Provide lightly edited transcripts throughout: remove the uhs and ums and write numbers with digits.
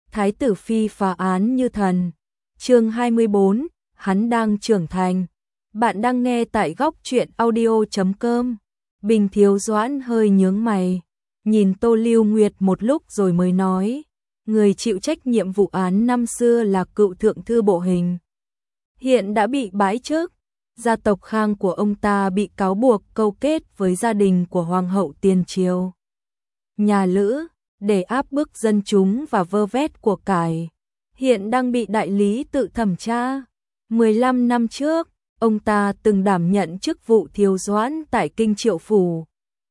Thái tử phi phá án như thần. Chương 24, hắn đang trưởng thành. Bạn đang nghe tại góc truyện audio.com. Bình Thiếu Doãn hơi nhướng mày, nhìn Tô Lưu Nguyệt một lúc rồi mới nói, người chịu trách nhiệm vụ án năm xưa là cựu thượng thư bộ hình. Hiện đã bị bãi chức, gia tộc Khang của ông ta bị cáo buộc câu kết với gia đình của Hoàng hậu tiền triều. Nhà Lữ, để áp bức dân chúng và vơ vét của cải. Hiện đang bị đại lý tự thẩm tra. 15 năm trước, ông ta từng đảm nhận chức vụ thiếu doãn tại Kinh Triệu Phủ.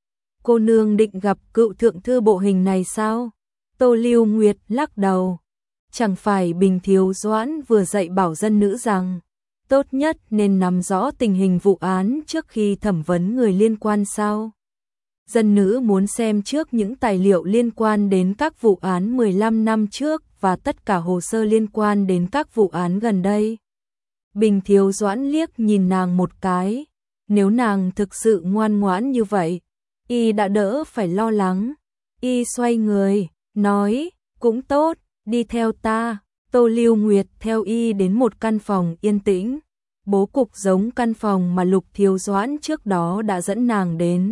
Cô nương định gặp cựu thượng thư bộ hình này sao? Tô Lưu Nguyệt lắc đầu. Chẳng phải Bình Thiếu Doãn vừa dạy bảo dân nữ rằng tốt nhất nên nắm rõ tình hình vụ án trước khi thẩm vấn người liên quan sao? Dân nữ muốn xem trước những tài liệu liên quan đến các vụ án 15 năm trước và tất cả hồ sơ liên quan đến các vụ án gần đây. Bình Thiếu Doãn liếc nhìn nàng một cái. Nếu nàng thực sự ngoan ngoãn như vậy, y đã đỡ phải lo lắng. Y xoay người, nói, cũng tốt, đi theo ta. Tô Lưu Nguyệt theo y đến một căn phòng yên tĩnh. Bố cục giống căn phòng mà Lục Thiếu Doãn trước đó đã dẫn nàng đến.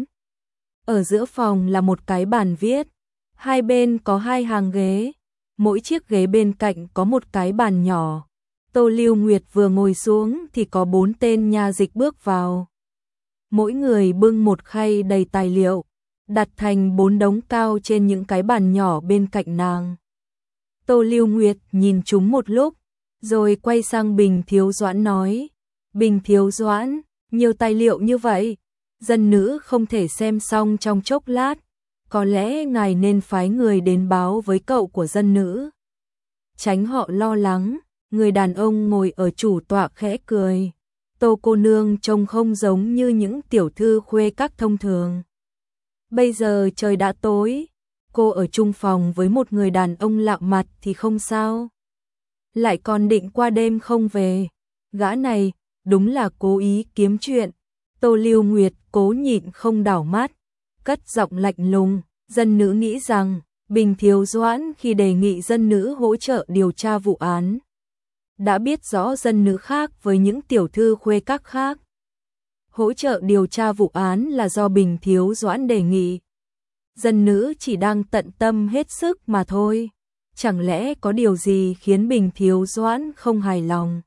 Ở giữa phòng là một cái bàn viết, hai bên có hai hàng ghế, mỗi chiếc ghế bên cạnh có một cái bàn nhỏ. Tô Lưu Nguyệt vừa ngồi xuống thì có 4 tên nha dịch bước vào. Mỗi người bưng một khay đầy tài liệu, đặt thành 4 đống cao trên những cái bàn nhỏ bên cạnh nàng. Tô Lưu Nguyệt nhìn chúng một lúc, rồi quay sang Bình Thiếu Doãn nói, Bình Thiếu Doãn, nhiều tài liệu như vậy, dân nữ không thể xem xong trong chốc lát, có lẽ ngài nên phái người đến báo với cậu của dân nữ. Tránh họ lo lắng. Người đàn ông ngồi ở chủ tọa khẽ cười. Tô cô nương trông không giống như những tiểu thư khuê các thông thường. Bây giờ trời đã tối, cô ở chung phòng với một người đàn ông lạ mặt thì không sao. Lại còn định qua đêm không về. Gã này đúng là cố ý kiếm chuyện. Tô Lưu Nguyệt cố nhịn không đảo mắt, cất giọng lạnh lùng. Dân nữ nghĩ rằng Bình Thiếu Doãn khi đề nghị dân nữ hỗ trợ điều tra vụ án đã biết rõ dân nữ khác với những tiểu thư khuê các khác. Hỗ trợ điều tra vụ án là do Bình Thiếu Doãn đề nghị. Dân nữ chỉ đang tận tâm hết sức mà thôi. Chẳng lẽ có điều gì khiến Bình Thiếu Doãn không hài lòng?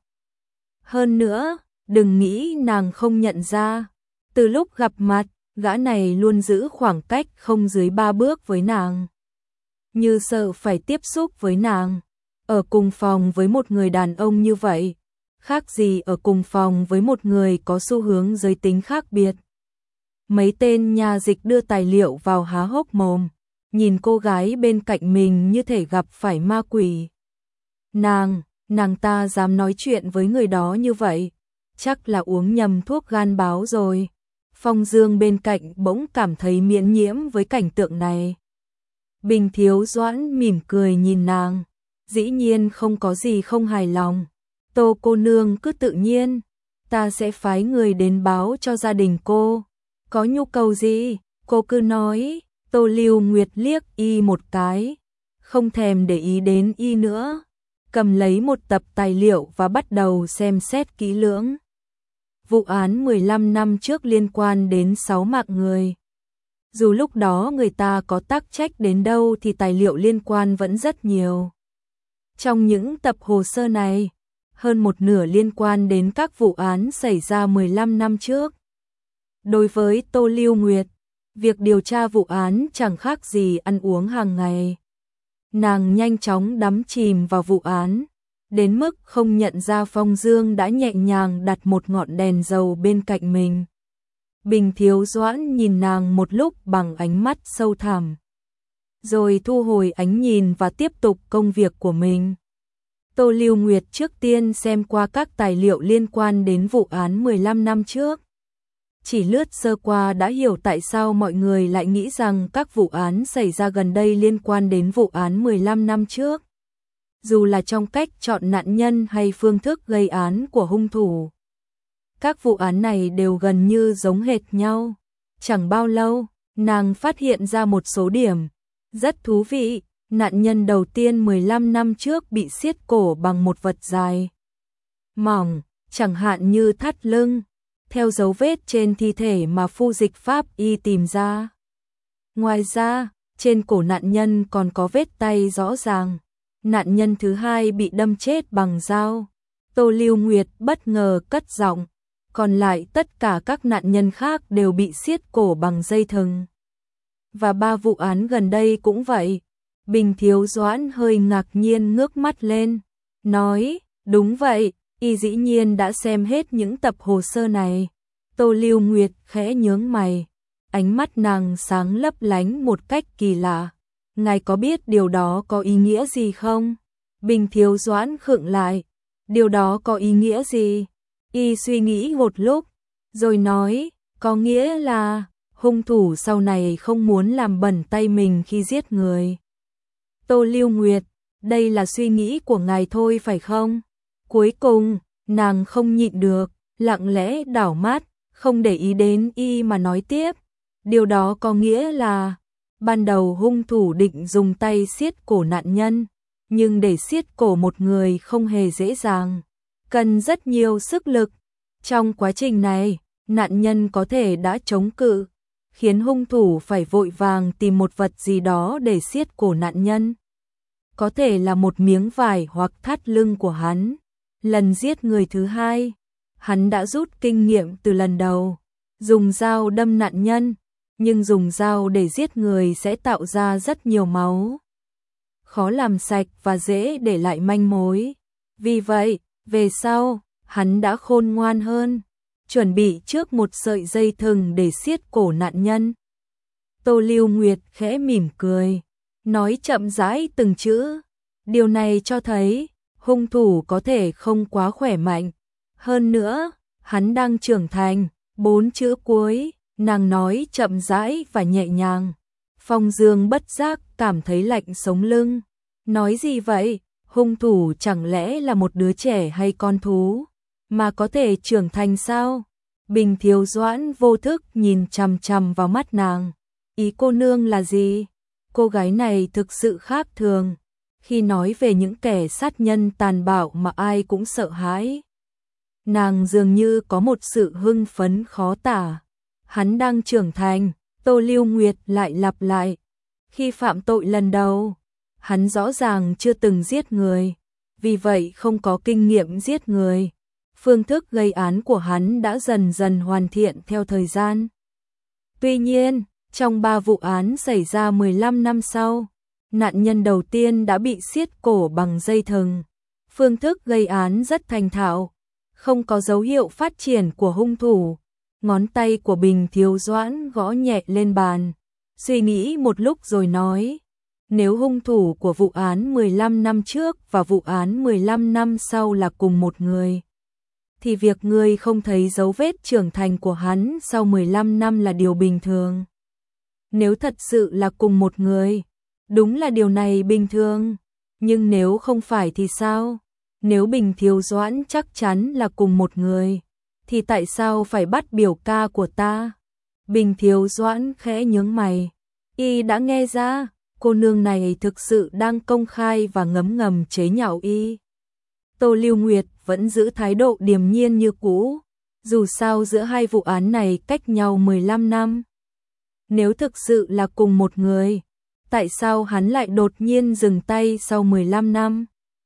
Hơn nữa, đừng nghĩ nàng không nhận ra. Từ lúc gặp mặt, gã này luôn giữ khoảng cách không dưới 3 bước với nàng. Như sợ phải tiếp xúc với nàng. Ở cùng phòng với một người đàn ông như vậy, khác gì ở cùng phòng với một người có xu hướng giới tính khác biệt. Mấy tên nha dịch đưa tài liệu vào há hốc mồm, nhìn cô gái bên cạnh mình như thể gặp phải ma quỷ. Nàng ta dám nói chuyện với người đó như vậy, chắc là uống nhầm thuốc gan báo rồi. Phong Dương bên cạnh bỗng cảm thấy miễn nhiễm với cảnh tượng này. Bình Thiếu Doãn mỉm cười nhìn nàng. Dĩ nhiên không có gì không hài lòng. Tô cô nương cứ tự nhiên, ta sẽ phái người đến báo cho gia đình cô. Có nhu cầu gì, cô cứ nói. Tô Lưu Nguyệt liếc y một cái, không thèm để ý đến y nữa. Cầm lấy một tập tài liệu và bắt đầu xem xét kỹ lưỡng. Vụ án 15 năm trước liên quan đến 6 mạng người. Dù lúc đó người ta có tác trách đến đâu thì tài liệu liên quan vẫn rất nhiều. Trong những tập hồ sơ này, hơn một nửa liên quan đến các vụ án xảy ra 15 năm trước. Đối với Tô Lưu Nguyệt, việc điều tra vụ án chẳng khác gì ăn uống hàng ngày. Nàng nhanh chóng đắm chìm vào vụ án, đến mức không nhận ra Phong Dương đã nhẹ nhàng đặt một ngọn đèn dầu bên cạnh mình. Bình Thiếu Doãn nhìn nàng một lúc bằng ánh mắt sâu thẳm, rồi thu hồi ánh nhìn và tiếp tục công việc của mình. Tô Lưu Nguyệt trước tiên xem qua các tài liệu liên quan đến vụ án 15 năm trước. Chỉ lướt sơ qua đã hiểu tại sao mọi người lại nghĩ rằng các vụ án xảy ra gần đây liên quan đến vụ án 15 năm trước. Dù là trong cách chọn nạn nhân hay phương thức gây án của hung thủ. Các vụ án này đều gần như giống hệt nhau. Chẳng bao lâu, nàng phát hiện ra một số điểm rất thú vị. Nạn nhân đầu tiên 15 năm trước bị siết cổ bằng một vật dài, mỏng, chẳng hạn như thắt lưng, theo dấu vết trên thi thể mà phu dịch pháp y tìm ra. Ngoài ra, trên cổ nạn nhân còn có vết tay rõ ràng. Nạn nhân thứ hai bị đâm chết bằng dao. Tô Lưu Nguyệt bất ngờ cất giọng, còn lại tất cả các nạn nhân khác đều bị siết cổ bằng dây thừng. Và 3 vụ án gần đây cũng vậy. Bình Thiếu Doãn hơi ngạc nhiên ngước mắt lên, nói, đúng vậy, y dĩ nhiên đã xem hết những tập hồ sơ này. Tô Lưu Nguyệt khẽ nhướng mày, ánh mắt nàng sáng lấp lánh một cách kỳ lạ. Ngài có biết điều đó có ý nghĩa gì không? Bình Thiếu Doãn khựng lại, điều đó có ý nghĩa gì? Y suy nghĩ một lúc, rồi nói, có nghĩa là hung thủ sau này không muốn làm bẩn tay mình khi giết người. Tô Lưu Nguyệt, đây là suy nghĩ của ngài thôi phải không? Cuối cùng, nàng không nhịn được, lặng lẽ đảo mắt, không để ý đến y mà nói tiếp. Điều đó có nghĩa là, ban đầu hung thủ định dùng tay siết cổ nạn nhân, nhưng để siết cổ một người không hề dễ dàng, cần rất nhiều sức lực. Trong quá trình này, nạn nhân có thể đã chống cự, khiến hung thủ phải vội vàng tìm một vật gì đó để siết cổ nạn nhân. Có thể là một miếng vải hoặc thắt lưng của hắn. Lần giết người thứ hai, hắn đã rút kinh nghiệm từ lần đầu, dùng dao đâm nạn nhân, nhưng dùng dao để giết người sẽ tạo ra rất nhiều máu, khó làm sạch và dễ để lại manh mối. Vì vậy, về sau, hắn đã khôn ngoan hơn, chuẩn bị trước một sợi dây thừng để siết cổ nạn nhân. Tô Lưu Nguyệt khẽ mỉm cười, nói chậm rãi từng chữ. Điều này cho thấy, hung thủ có thể không quá khỏe mạnh. Hơn nữa, hắn đang trưởng thành. 4 chữ cuối, nàng nói chậm rãi và nhẹ nhàng. Phong Dương bất giác cảm thấy lạnh sống lưng. Nói gì vậy? Hung thủ chẳng lẽ là một đứa trẻ hay con thú, mà có thể trưởng thành sao? Bình Thiếu Doãn vô thức nhìn chằm chằm vào mắt nàng. Ý cô nương là gì? Cô gái này thực sự khác thường. Khi nói về những kẻ sát nhân tàn bạo mà ai cũng sợ hãi, nàng dường như có một sự hưng phấn khó tả. Hắn đang trưởng thành, Tô Lưu Nguyệt lại lặp lại. Khi phạm tội lần đầu, hắn rõ ràng chưa từng giết người, vì vậy không có kinh nghiệm giết người. Phương thức gây án của hắn đã dần dần hoàn thiện theo thời gian. Tuy nhiên, trong 3 vụ án xảy ra 15 năm sau, nạn nhân đầu tiên đã bị siết cổ bằng dây thừng. Phương thức gây án rất thành thạo, không có dấu hiệu phát triển của hung thủ. Ngón tay của Bình Thiếu Doãn gõ nhẹ lên bàn, suy nghĩ một lúc rồi nói, nếu hung thủ của vụ án 15 năm trước và vụ án 15 năm sau là cùng một người, thì việc ngươi không thấy dấu vết trưởng thành của hắn sau 15 năm là điều bình thường. Nếu thật sự là cùng một người, đúng là điều này bình thường, nhưng nếu không phải thì sao? Nếu Bình Thiếu Doãn chắc chắn là cùng một người, thì tại sao phải bắt biểu ca của ta? Bình Thiếu Doãn khẽ nhướng mày, y đã nghe ra, cô nương này thực sự đang công khai và ngấm ngầm chế nhạo y. Tô Lưu Nguyệt vẫn giữ thái độ điềm nhiên như cũ, dù sao giữa hai vụ án này cách nhau 15 năm. Nếu thực sự là cùng một người, tại sao hắn lại đột nhiên dừng tay sau 15 năm?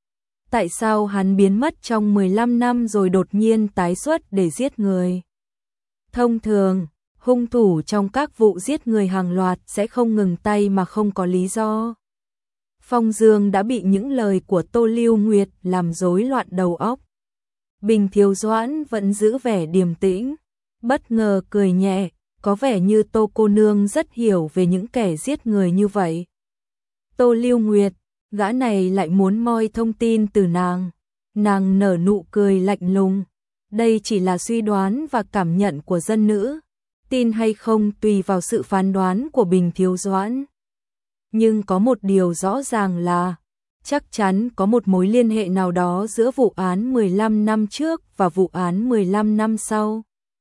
Tại sao hắn biến mất trong 15 năm rồi đột nhiên tái xuất để giết người? Thông thường, hung thủ trong các vụ giết người hàng loạt sẽ không ngừng tay mà không có lý do. Phong Dương đã bị những lời của Tô Lưu Nguyệt làm rối loạn đầu óc. Bình Thiếu Doãn vẫn giữ vẻ điềm tĩnh, bất ngờ cười nhẹ, có vẻ như Tô cô nương rất hiểu về những kẻ giết người như vậy. Tô Lưu Nguyệt, gã này lại muốn moi thông tin từ nàng. Nàng nở nụ cười lạnh lùng. Đây chỉ là suy đoán và cảm nhận của dân nữ. Tin hay không tùy vào sự phán đoán của Bình Thiếu Doãn. Nhưng có một điều rõ ràng là, chắc chắn có một mối liên hệ nào đó giữa vụ án 15 năm trước và vụ án 15 năm sau.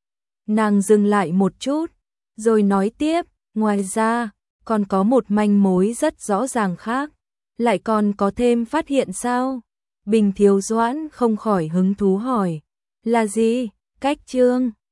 Nàng dừng lại một chút, rồi nói tiếp, ngoài ra, còn có một manh mối rất rõ ràng khác. lại còn có thêm phát hiện sao? Bình Thiếu Doãn không khỏi hứng thú hỏi. Là gì? Cách chương